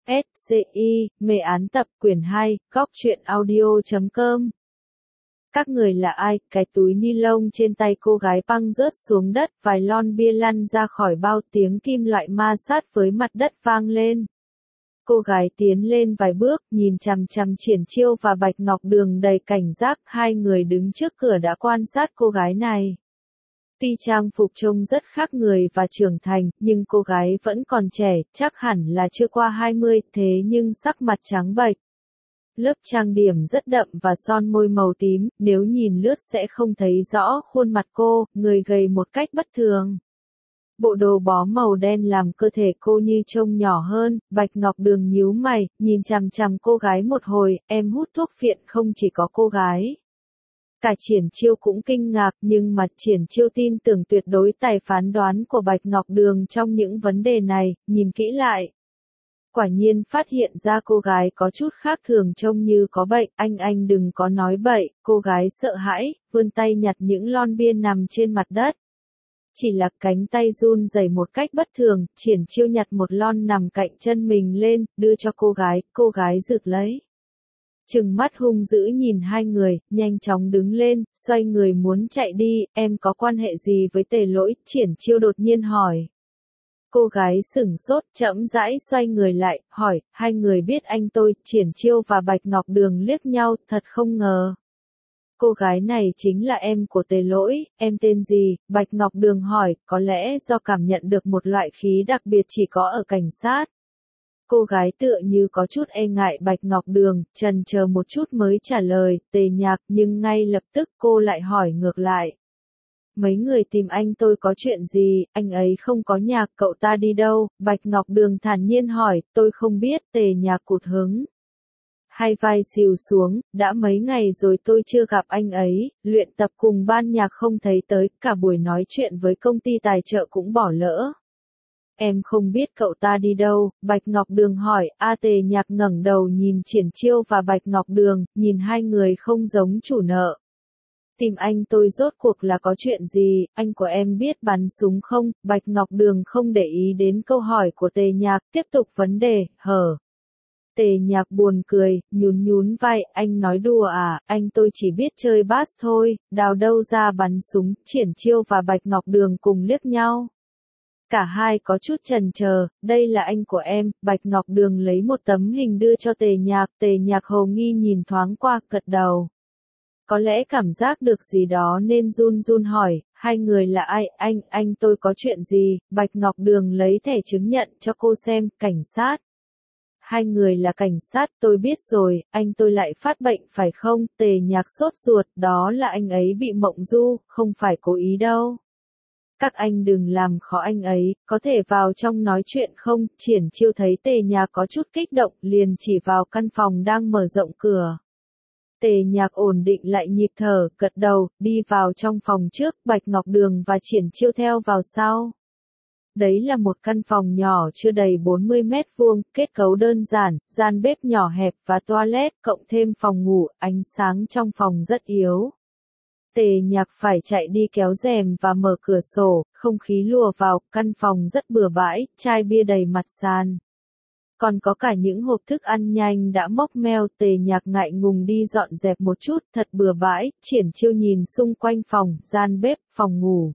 SCI, mê án tập quyển 2, góc truyện audio.com. Các người là ai? Cái túi ni lông trên tay cô gái băng rớt xuống đất, vài lon bia lăn ra khỏi bao, tiếng kim loại ma sát với mặt đất vang lên. Cô gái tiến lên vài bước, nhìn chằm chằm Triển Chiêu và Bạch Ngọc Đường đầy cảnh giác, hai người đứng trước cửa đã quan sát cô gái này. Tuy trang phục trông rất khác người và trưởng thành, nhưng cô gái vẫn còn trẻ, chắc hẳn là chưa qua 20, thế nhưng sắc mặt trắng bệch. Lớp trang điểm rất đậm và son môi màu tím, nếu nhìn lướt sẽ không thấy rõ khuôn mặt cô, người gầy một cách bất thường. Bộ đồ bó màu đen làm cơ thể cô như trông nhỏ hơn. Bạch Ngọc Đường nhíu mày, nhìn chằm chằm cô gái một hồi, em hút thuốc phiện không? Chỉ có cô gái. Cả Triển Chiêu cũng kinh ngạc, nhưng mà Triển Chiêu tin tưởng tuyệt đối tài phán đoán của Bạch Ngọc Đường trong những vấn đề này, nhìn kỹ lại. Quả nhiên phát hiện ra cô gái có chút khác thường, trông như có bệnh. Anh đừng có nói bậy. Cô gái sợ hãi, vươn tay nhặt những lon bia nằm trên mặt đất. Chỉ là cánh tay run rẩy một cách bất thường, Triển Chiêu nhặt một lon nằm cạnh chân mình lên, đưa cho cô gái rực lấy. Trừng mắt hung dữ nhìn hai người, nhanh chóng đứng lên, xoay người muốn chạy đi. Em có quan hệ gì với Tề Lỗi? Triển Chiêu đột nhiên hỏi. Cô gái sửng sốt, chậm rãi xoay người lại, hỏi, hai người biết anh tôi? Triển Chiêu và Bạch Ngọc Đường liếc nhau, thật không ngờ. Cô gái này chính là em của Tề Lỗi. Em tên gì? Bạch Ngọc Đường hỏi, có lẽ do cảm nhận được một loại khí đặc biệt chỉ có ở cảnh sát. Cô gái tựa như có chút e ngại Bạch Ngọc Đường, chần chờ một chút mới trả lời, Tề Nhạc, nhưng ngay lập tức cô lại hỏi ngược lại. Mấy người tìm anh tôi có chuyện gì? Anh ấy không có nhà, cậu ta đi đâu? Bạch Ngọc Đường thản nhiên hỏi, tôi không biết. Tề Nhạc cụt hứng. Hai vai xìu xuống, đã mấy ngày rồi tôi chưa gặp anh ấy, luyện tập cùng ban nhạc không thấy tới, cả buổi nói chuyện với công ty tài trợ cũng bỏ lỡ. Em không biết cậu ta đi đâu? Bạch Ngọc Đường hỏi. Tề Nhạc ngẩng đầu nhìn Triển Chiêu và Bạch Ngọc Đường, nhìn hai người không giống chủ nợ. Tìm anh tôi rốt cuộc là có chuyện gì? Anh của em biết bắn súng không? Bạch Ngọc Đường không để ý đến câu hỏi của Tề Nhạc, tiếp tục vấn đề, hở. Tề Nhạc buồn cười, nhún vai, anh nói đùa à? Anh tôi chỉ biết chơi bass thôi, đào đâu ra bắn súng? Triển Chiêu và Bạch Ngọc Đường cùng liếc nhau. Cả hai có chút chần chờ, đây là anh của em. Bạch Ngọc Đường lấy một tấm hình đưa cho Tề Nhạc hồ nghi nhìn thoáng qua, gật đầu. Có lẽ cảm giác được gì đó nên run hỏi, hai người là ai? Anh tôi có chuyện gì? Bạch Ngọc Đường lấy thẻ chứng nhận cho cô xem, cảnh sát. Hai người là cảnh sát, tôi biết rồi, anh tôi lại phát bệnh phải không? Tề Nhạc sốt ruột, đó là anh ấy bị mộng du, không phải cố ý đâu. Các anh đừng làm khó anh ấy, có thể vào trong nói chuyện không? Triển Chiêu thấy Tề Nhạc có chút kích động, liền chỉ vào căn phòng đang mở rộng cửa. Tề Nhạc ổn định lại nhịp thở, gật đầu, đi vào trong phòng trước, Bạch Ngọc Đường và Triển Chiêu theo vào sau. Đấy là một căn phòng nhỏ chưa đầy 40 mét vuông, kết cấu đơn giản, gian bếp nhỏ hẹp và toilet, cộng thêm phòng ngủ, ánh sáng trong phòng rất yếu. Tề Nhạc phải chạy đi kéo rèm và mở cửa sổ, không khí lùa vào, căn phòng rất bừa bãi, chai bia đầy mặt sàn. Còn có cả những hộp thức ăn nhanh đã mốc meo. Tề Nhạc ngại ngùng đi dọn dẹp một chút, thật bừa bãi. Triển Chiêu nhìn xung quanh phòng, gian bếp, phòng ngủ.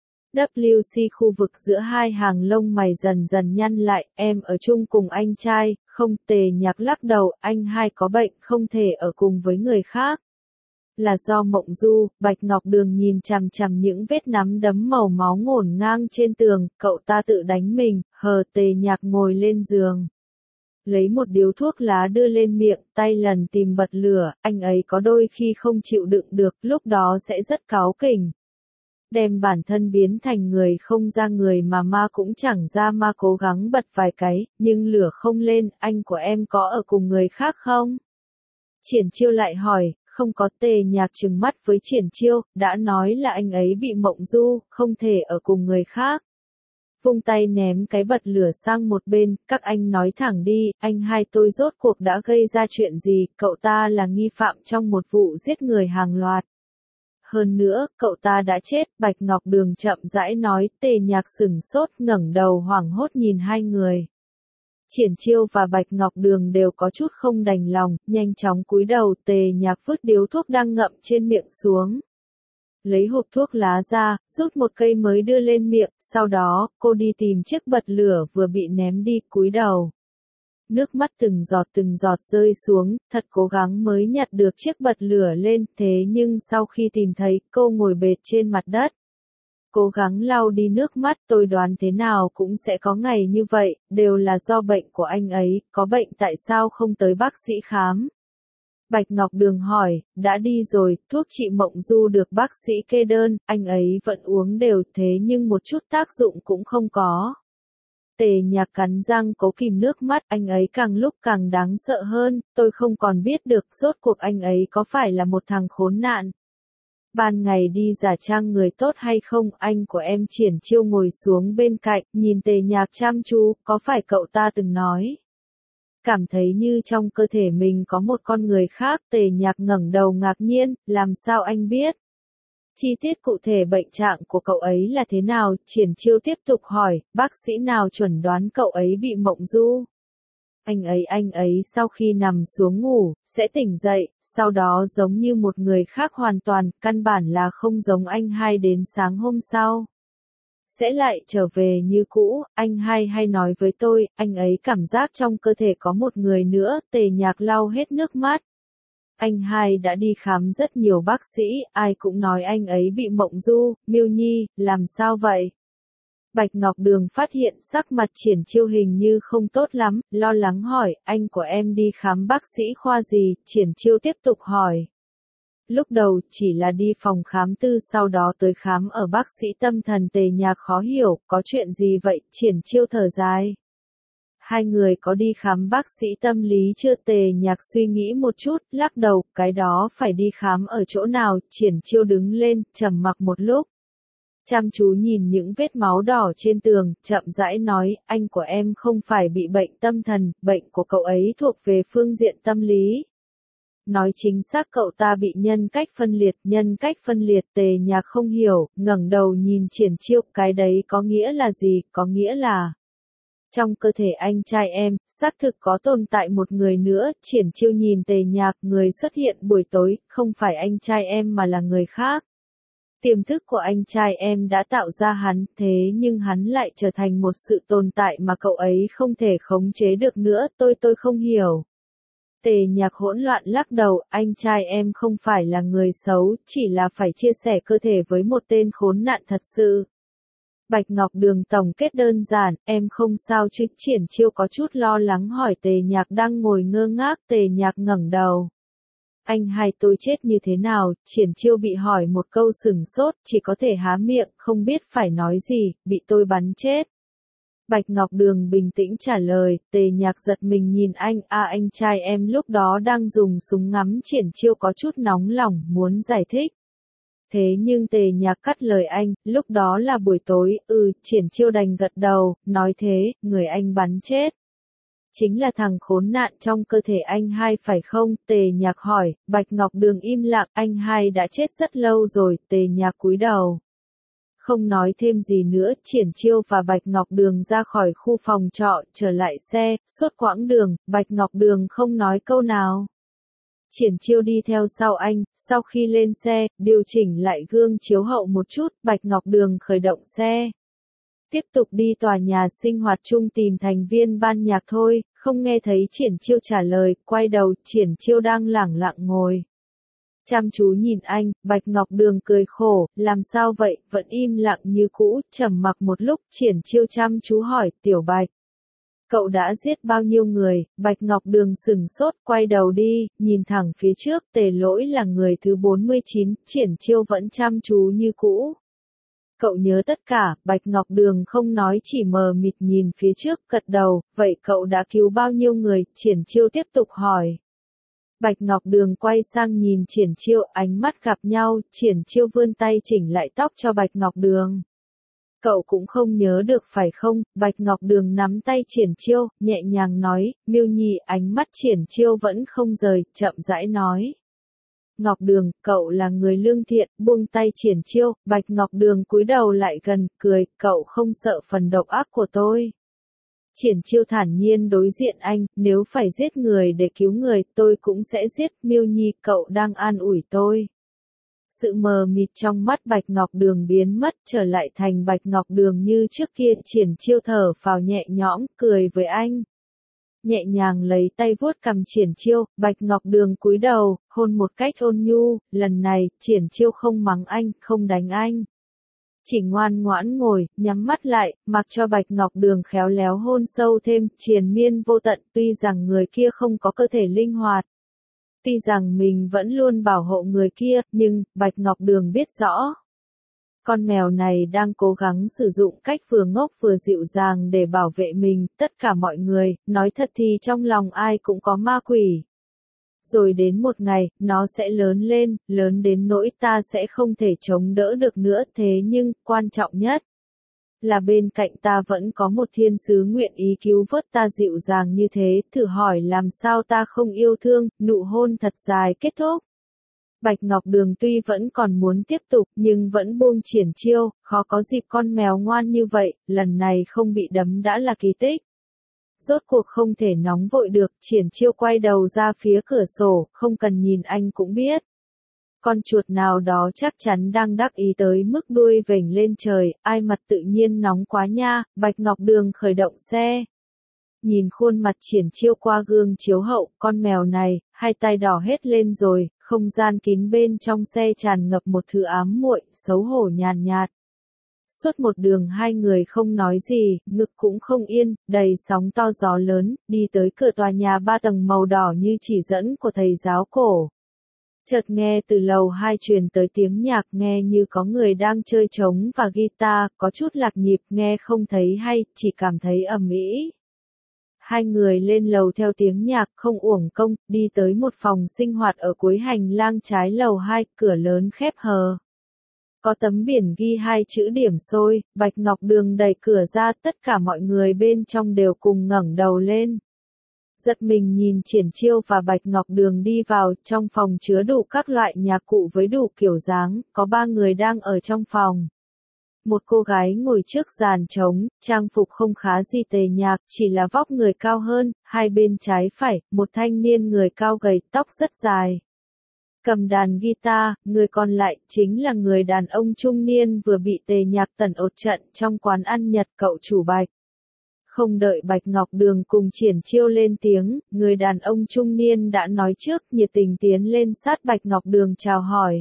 WC khu vực giữa hai hàng lông mày dần dần nhăn lại, em ở chung cùng anh trai, không? Tề Nhạc lắc đầu, anh hai có bệnh, không thể ở cùng với người khác. Là do mộng du. Bạch Ngọc Đường nhìn chằm chằm những vết nắm đấm màu máu ngổn ngang trên tường, cậu ta tự đánh mình, hờ. Tề Nhạc ngồi lên giường. Lấy một điếu thuốc lá đưa lên miệng, tay lần tìm bật lửa, anh ấy có đôi khi không chịu đựng được, lúc đó sẽ rất cáu kỉnh. Đem bản thân biến thành người không ra người mà ma cũng chẳng ra ma, cố gắng bật vài cái, nhưng lửa không lên. Anh của em có ở cùng người khác không? Triển Chiêu lại hỏi, không có. Tề Nhạc trừng mắt với Triển Chiêu, đã nói là anh ấy bị mộng du, không thể ở cùng người khác. Vung tay ném cái bật lửa sang một bên, các anh nói thẳng đi, anh hai tôi rốt cuộc đã gây ra chuyện gì? Cậu ta là nghi phạm trong một vụ giết người hàng loạt. Hơn nữa, cậu ta đã chết. Bạch Ngọc Đường chậm rãi nói. Tề Nhạc sửng sốt, ngẩng đầu hoảng hốt nhìn hai người. Triển Chiêu và Bạch Ngọc Đường đều có chút không đành lòng, nhanh chóng cúi đầu. Tề Nhạc vứt điếu thuốc đang ngậm trên miệng xuống. Lấy hộp thuốc lá ra, rút một cây mới đưa lên miệng, sau đó, cô đi tìm chiếc bật lửa vừa bị ném đi, cúi đầu. Nước mắt từng giọt rơi xuống, thật cố gắng mới nhặt được chiếc bật lửa lên, thế nhưng sau khi tìm thấy, cô ngồi bệt trên mặt đất. Cố gắng lau đi nước mắt, tôi đoán thế nào cũng sẽ có ngày như vậy, đều là do bệnh của anh ấy, có bệnh tại sao không tới bác sĩ khám. Bạch Ngọc Đường hỏi, đã đi rồi, thuốc trị mộng du được bác sĩ kê đơn, anh ấy vẫn uống đều thế nhưng một chút tác dụng cũng không có. Tề Nhạc cắn răng cố kìm nước mắt, anh ấy càng lúc càng đáng sợ hơn, tôi không còn biết được rốt cuộc anh ấy có phải là một thằng khốn nạn. Ban ngày đi giả trang người tốt hay không, anh của em Triển Chiêu ngồi xuống bên cạnh, nhìn Tề Nhạc chăm chú, có phải cậu ta từng nói. Cảm thấy như trong cơ thể mình có một con người khác, Tề Nhạc ngẩng đầu ngạc nhiên, làm sao anh biết? Chi tiết cụ thể bệnh trạng của cậu ấy là thế nào? Triển Chiêu tiếp tục hỏi, bác sĩ nào chuẩn đoán cậu ấy bị mộng du? Anh ấy sau khi nằm xuống ngủ, sẽ tỉnh dậy, sau đó giống như một người khác hoàn toàn, căn bản là không giống anh hai đến sáng hôm sau. Sẽ lại trở về như cũ, anh hai hay nói với tôi, anh ấy cảm giác trong cơ thể có một người nữa, Tề Nhạc lau hết nước mắt. Anh hai đã đi khám rất nhiều bác sĩ, ai cũng nói anh ấy bị mộng du. Miêu Nhi, làm sao vậy? Bạch Ngọc Đường phát hiện sắc mặt Triển Chiêu hình như không tốt lắm, lo lắng hỏi, anh của em đi khám bác sĩ khoa gì? Triển Chiêu tiếp tục hỏi. Lúc đầu chỉ là đi phòng khám tư, sau đó tới khám ở bác sĩ tâm thần. Tề Nhạc khó hiểu, có chuyện gì vậy? Triển Chiêu thở dài. Hai người có đi khám bác sĩ tâm lý chưa? Tề Nhạc suy nghĩ một chút, lắc đầu, cái đó phải đi khám ở chỗ nào? Triển Chiêu đứng lên, trầm mặc một lúc. Chăm chú nhìn những vết máu đỏ trên tường, chậm rãi nói, anh của em không phải bị bệnh tâm thần, bệnh của cậu ấy thuộc về phương diện tâm lý. Nói chính xác cậu ta bị nhân cách phân liệt. Tề Nhạc không hiểu, ngẩng đầu nhìn Triển Chiêu, cái đấy có nghĩa là gì? Có nghĩa là trong cơ thể anh trai em, xác thực có tồn tại một người nữa. Triển Chiêu nhìn Tề Nhạc, người xuất hiện buổi tối, không phải anh trai em mà là người khác. Tiềm thức của anh trai em đã tạo ra hắn, thế nhưng hắn lại trở thành một sự tồn tại mà cậu ấy không thể khống chế được nữa, tôi không hiểu. Tề Nhạc hỗn loạn lắc đầu, anh trai em không phải là người xấu, chỉ là phải chia sẻ cơ thể với một tên khốn nạn thật sự. Bạch Ngọc Đường tổng kết đơn giản, em không sao chứ? Triển Chiêu có chút lo lắng hỏi. Tề Nhạc đang ngồi ngơ ngác. Tề Nhạc ngẩng đầu. Anh hai tôi chết như thế nào? Triển Chiêu bị hỏi một câu sửng sốt, chỉ có thể há miệng, không biết phải nói gì, bị tôi bắn chết. Bạch Ngọc Đường bình tĩnh trả lời. Tề Nhạc giật mình nhìn anh, anh trai em lúc đó đang dùng súng ngắm. Triển Chiêu có chút nóng lòng, muốn giải thích. Thế nhưng Tề Nhạc cắt lời anh, lúc đó là buổi tối. Triển Chiêu đành gật đầu, nói thế, người anh bắn chết chính là thằng khốn nạn trong cơ thể anh hai phải không? Tề Nhạc hỏi. Bạch Ngọc Đường im lặng, anh hai đã chết rất lâu rồi. Tề Nhạc cúi đầu, không nói thêm gì nữa. Triển Chiêu và Bạch Ngọc Đường ra khỏi khu phòng trọ, trở lại xe, suốt quãng đường, Bạch Ngọc Đường không nói câu nào. Triển Chiêu đi theo sau anh, sau khi lên xe, điều chỉnh lại gương chiếu hậu một chút, Bạch Ngọc Đường khởi động xe. Tiếp tục đi tòa nhà sinh hoạt chung tìm thành viên ban nhạc thôi, không nghe thấy Triển Chiêu trả lời, quay đầu, Triển Chiêu đang lẳng lặng ngồi. Chăm chú nhìn anh, Bạch Ngọc Đường cười khổ, làm sao vậy, vẫn im lặng như cũ, trầm mặc một lúc, Triển Chiêu chăm chú hỏi, Tiểu Bạch. Cậu đã giết bao nhiêu người? Bạch Ngọc Đường sửng sốt, quay đầu đi, nhìn thẳng phía trước. Tề Lỗi là người thứ 49, Triển Chiêu vẫn chăm chú như cũ. Cậu nhớ tất cả. Bạch Ngọc Đường không nói, chỉ mờ mịt nhìn phía trước, gật đầu. Vậy cậu đã cứu bao nhiêu người? Triển Chiêu tiếp tục hỏi. Bạch Ngọc Đường quay sang nhìn Triển Chiêu, ánh mắt gặp nhau. Triển Chiêu vươn tay chỉnh lại tóc cho Bạch Ngọc Đường. Cậu cũng không nhớ được phải không? Bạch Ngọc Đường nắm tay Triển Chiêu, nhẹ nhàng nói. Miêu Nhi, ánh mắt Triển Chiêu vẫn không rời, chậm rãi nói. Ngọc Đường, cậu là người lương thiện. Buông tay Triển Chiêu, Bạch Ngọc Đường cúi đầu lại gần, cười, cậu không sợ phần độc ác của tôi. Triển Chiêu thản nhiên đối diện anh, nếu phải giết người để cứu người, tôi cũng sẽ giết. Miêu Nhi, cậu đang an ủi tôi. Sự mờ mịt trong mắt Bạch Ngọc Đường biến mất, trở lại thành Bạch Ngọc Đường như trước kia. Triển Chiêu thở phào nhẹ nhõm, cười với anh. Nhẹ nhàng lấy tay vuốt cằm Triển Chiêu, Bạch Ngọc Đường cúi đầu, hôn một cách ôn nhu. Lần này, Triển Chiêu không mắng anh, không đánh anh. Chỉ ngoan ngoãn ngồi, nhắm mắt lại, mặc cho Bạch Ngọc Đường khéo léo hôn sâu thêm, triền miên vô tận. Tuy rằng người kia không có cơ thể linh hoạt, tuy rằng mình vẫn luôn bảo hộ người kia, nhưng Bạch Ngọc Đường biết rõ. Con mèo này đang cố gắng sử dụng cách vừa ngốc vừa dịu dàng để bảo vệ mình. Tất cả mọi người, nói thật thì trong lòng ai cũng có ma quỷ. Rồi đến một ngày, nó sẽ lớn lên, lớn đến nỗi ta sẽ không thể chống đỡ được nữa. Thế nhưng, quan trọng nhất là bên cạnh ta vẫn có một thiên sứ nguyện ý cứu vớt ta dịu dàng như thế. Thử hỏi làm sao ta không yêu thương. Nụ hôn thật dài kết thúc. Bạch Ngọc Đường tuy vẫn còn muốn tiếp tục, nhưng vẫn buông Triển Chiêu. Khó có dịp con mèo ngoan như vậy, lần này không bị đấm đã là kỳ tích. Rốt cuộc không thể nóng vội được, Triển Chiêu quay đầu ra phía cửa sổ, không cần nhìn anh cũng biết. Con chuột nào đó chắc chắn đang đắc ý tới mức đuôi vểnh lên trời. Ai mặt tự nhiên nóng quá nha. Bạch Ngọc Đường khởi động xe. Nhìn khuôn mặt Triển Chiêu qua gương chiếu hậu, con mèo này, hai tay đỏ hết lên rồi. Không gian kín bên trong xe tràn ngập một thứ ám muội, xấu hổ nhàn nhạt. Suốt một đường hai người không nói gì, ngực cũng không yên, đầy sóng to gió lớn, đi tới cửa tòa nhà 3 tầng màu đỏ như chỉ dẫn của thầy giáo cổ. Chợt nghe từ lầu 2 truyền tới tiếng nhạc, nghe như có người đang chơi trống và guitar, có chút lạc nhịp, nghe không thấy hay, chỉ cảm thấy ầm ĩ. Hai người lên lầu theo tiếng nhạc, không uổng công, đi tới một phòng sinh hoạt ở cuối hành lang trái lầu 2, cửa lớn khép hờ. Có tấm biển ghi 2 chữ điểm xôi. Bạch Ngọc Đường đẩy cửa ra, tất cả mọi người bên trong đều cùng ngẩng đầu lên. Giật mình nhìn Triển Chiêu và Bạch Ngọc Đường đi vào. Trong phòng chứa đủ các loại nhạc cụ với đủ kiểu dáng, có 3 người đang ở trong phòng. Một cô gái ngồi trước dàn trống, trang phục không khá gì tề nhạc, chỉ là vóc người cao hơn. Hai bên trái phải, một thanh niên người cao gầy, tóc rất dài, cầm đàn guitar. Người còn lại chính là người đàn ông trung niên vừa bị tề nhạc tần ột trận trong quán ăn Nhật, cậu chủ Bạch. Không đợi Bạch Ngọc Đường cùng Triển Chiêu lên tiếng, người đàn ông trung niên đã nói trước, nhiệt tình tiến lên sát Bạch Ngọc Đường chào hỏi.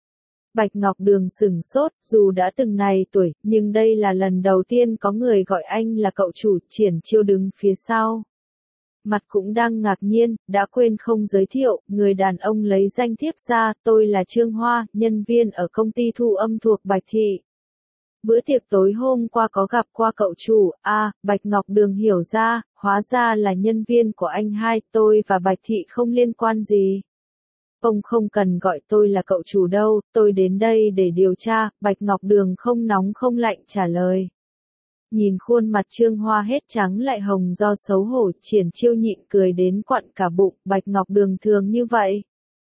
Bạch Ngọc Đường sửng sốt, dù đã từng này tuổi, nhưng đây là lần đầu tiên có người gọi anh là cậu chủ. Triển Chiêu đứng phía sau, mặt cũng đang ngạc nhiên, đã quên không giới thiệu. Người đàn ông lấy danh thiếp ra, tôi là Trương Hoa, nhân viên ở công ty thu âm thuộc Bạch Thị. Bữa tiệc tối hôm qua có gặp qua cậu chủ. Bạch Ngọc Đường hiểu ra, hóa ra là nhân viên của anh hai, tôi và Bạch Thị không liên quan gì. Ông không cần gọi tôi là cậu chủ đâu, tôi đến đây để điều tra. Bạch Ngọc Đường không nóng không lạnh trả lời. Nhìn khuôn mặt Trương Hoa hết trắng lại hồng do xấu hổ, Triển Chiêu nhịn cười đến quặn cả bụng. Bạch Ngọc Đường thường như vậy.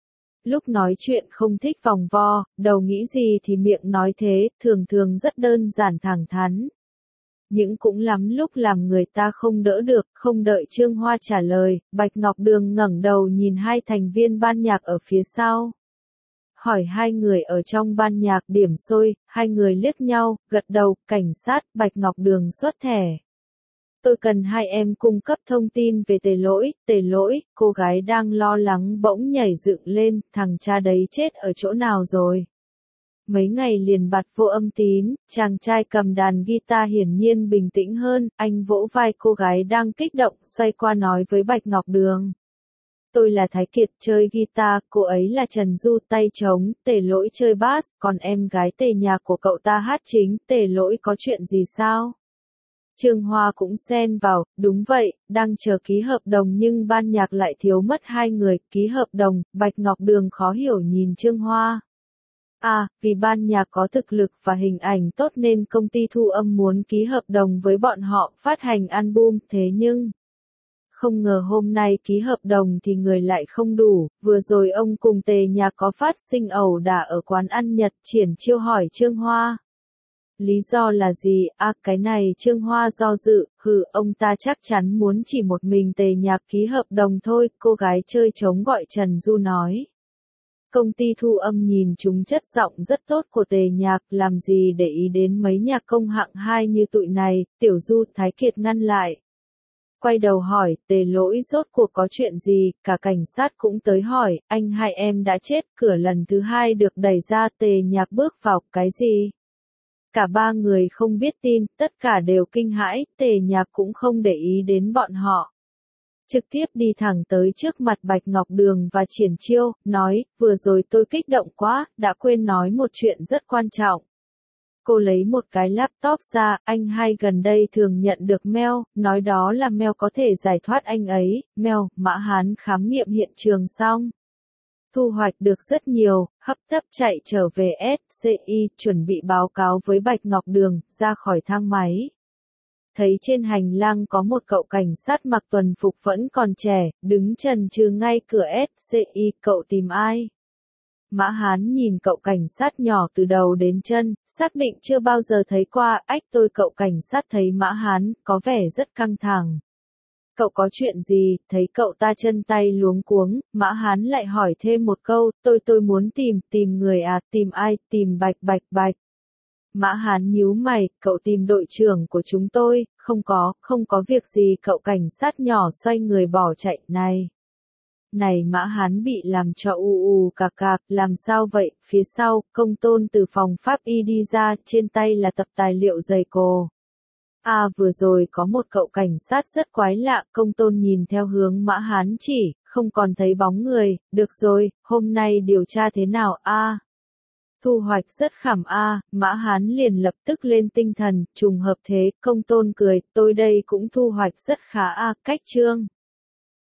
Lúc nói chuyện không thích vòng vo, đầu nghĩ gì thì miệng nói thế, thường thường rất đơn giản thẳng thắn. Nhưng cũng lắm lúc làm người ta không đỡ được. Không đợi Trương Hoa trả lời, Bạch Ngọc Đường ngẩng đầu nhìn hai thành viên ban nhạc ở phía sau. Hỏi hai người ở trong ban nhạc điểm xôi. Hai người liếc nhau, gật đầu. Cảnh sát. Bạch Ngọc Đường xuất thẻ. Tôi cần hai em cung cấp thông tin về Tề Lỗi. Cô gái đang lo lắng bỗng nhảy dựng lên, thằng cha đấy chết ở chỗ nào rồi? Mấy ngày liền bạt vô âm tín. Chàng trai cầm đàn guitar hiển nhiên bình tĩnh hơn, anh vỗ vai cô gái đang kích động, xoay qua nói với Bạch Ngọc Đường. Tôi là Thái Kiệt chơi guitar, cô ấy là Trần Du tay trống, Tề Lỗi chơi bass, còn em gái Tề Nhạc của cậu ta hát chính. Tề Lỗi có chuyện gì sao? Trương Hoa cũng xen vào, đúng vậy, đang chờ ký hợp đồng nhưng ban nhạc lại thiếu mất hai người. Ký hợp đồng? Bạch Ngọc Đường khó hiểu nhìn Trương Hoa. Vì ban nhạc có thực lực và hình ảnh tốt nên công ty thu âm muốn ký hợp đồng với bọn họ phát hành album. Thế nhưng không ngờ hôm nay ký hợp đồng thì người lại không đủ. Vừa rồi ông cùng Tề Nhạc có phát sinh ẩu đả ở quán ăn Nhật. Triển Chiêu hỏi Trương Hoa. Lý do là gì? Cái này Trương Hoa do dự, ông ta chắc chắn muốn chỉ một mình Tề Nhạc ký hợp đồng thôi, cô gái chơi trống gọi Trần Du nói. Công ty thu âm nhìn chúng chất giọng rất tốt của Tề Nhạc, làm gì để ý đến mấy nhạc công hạng 2 như tụi này, Tiểu Du Thái Kiệt ngăn lại. Quay đầu hỏi, Tề Lỗi rốt cuộc có chuyện gì, cả cảnh sát cũng tới hỏi, anh hai em đã chết, cửa lần thứ 2 được đẩy ra, Tề Nhạc bước vào, cái gì? Cả ba người không biết tin, tất cả đều kinh hãi, Tề Nhạc cũng không để ý đến bọn họ. Trực tiếp đi thẳng tới trước mặt Bạch Ngọc Đường và Triển Chiêu, nói, vừa rồi tôi kích động quá, đã quên nói một chuyện rất quan trọng. Cô lấy một cái laptop ra, anh hai gần đây thường nhận được mail, nói đó là mail có thể giải thoát anh ấy, mail, Mã Hán khám nghiệm hiện trường xong. Thu hoạch được rất nhiều, hấp tấp chạy trở về SCI, chuẩn bị báo cáo với Bạch Ngọc Đường, ra khỏi thang máy. Thấy trên hành lang có một cậu cảnh sát mặc tuần phục vẫn còn trẻ, đứng chần chừ ngay cửa SCI, cậu tìm ai? Mã Hán nhìn cậu cảnh sát nhỏ từ đầu đến chân, xác định chưa bao giờ thấy qua, cậu cảnh sát thấy Mã Hán, có vẻ rất căng thẳng. Cậu có chuyện gì, thấy cậu ta chân tay luống cuống, Mã Hán lại hỏi thêm một câu, tôi muốn tìm người tìm ai, tìm Bạch. Mã Hán nhíu mày, cậu tìm đội trưởng của chúng tôi, không có việc gì, cậu cảnh sát nhỏ xoay người bỏ chạy, Này Mã Hán bị làm cho cạc, làm sao vậy, phía sau, Công Tôn từ phòng pháp y đi ra, trên tay là tập tài liệu dày cồ. Vừa rồi có một cậu cảnh sát rất quái lạ, Công Tôn nhìn theo hướng Mã Hán chỉ, không còn thấy bóng người, được rồi, hôm nay điều tra thế nào Thu hoạch rất khẩm Mã Hán liền lập tức lên tinh thần, trùng hợp thế, Công Tôn cười, tôi đây cũng thu hoạch rất khá cách Trương.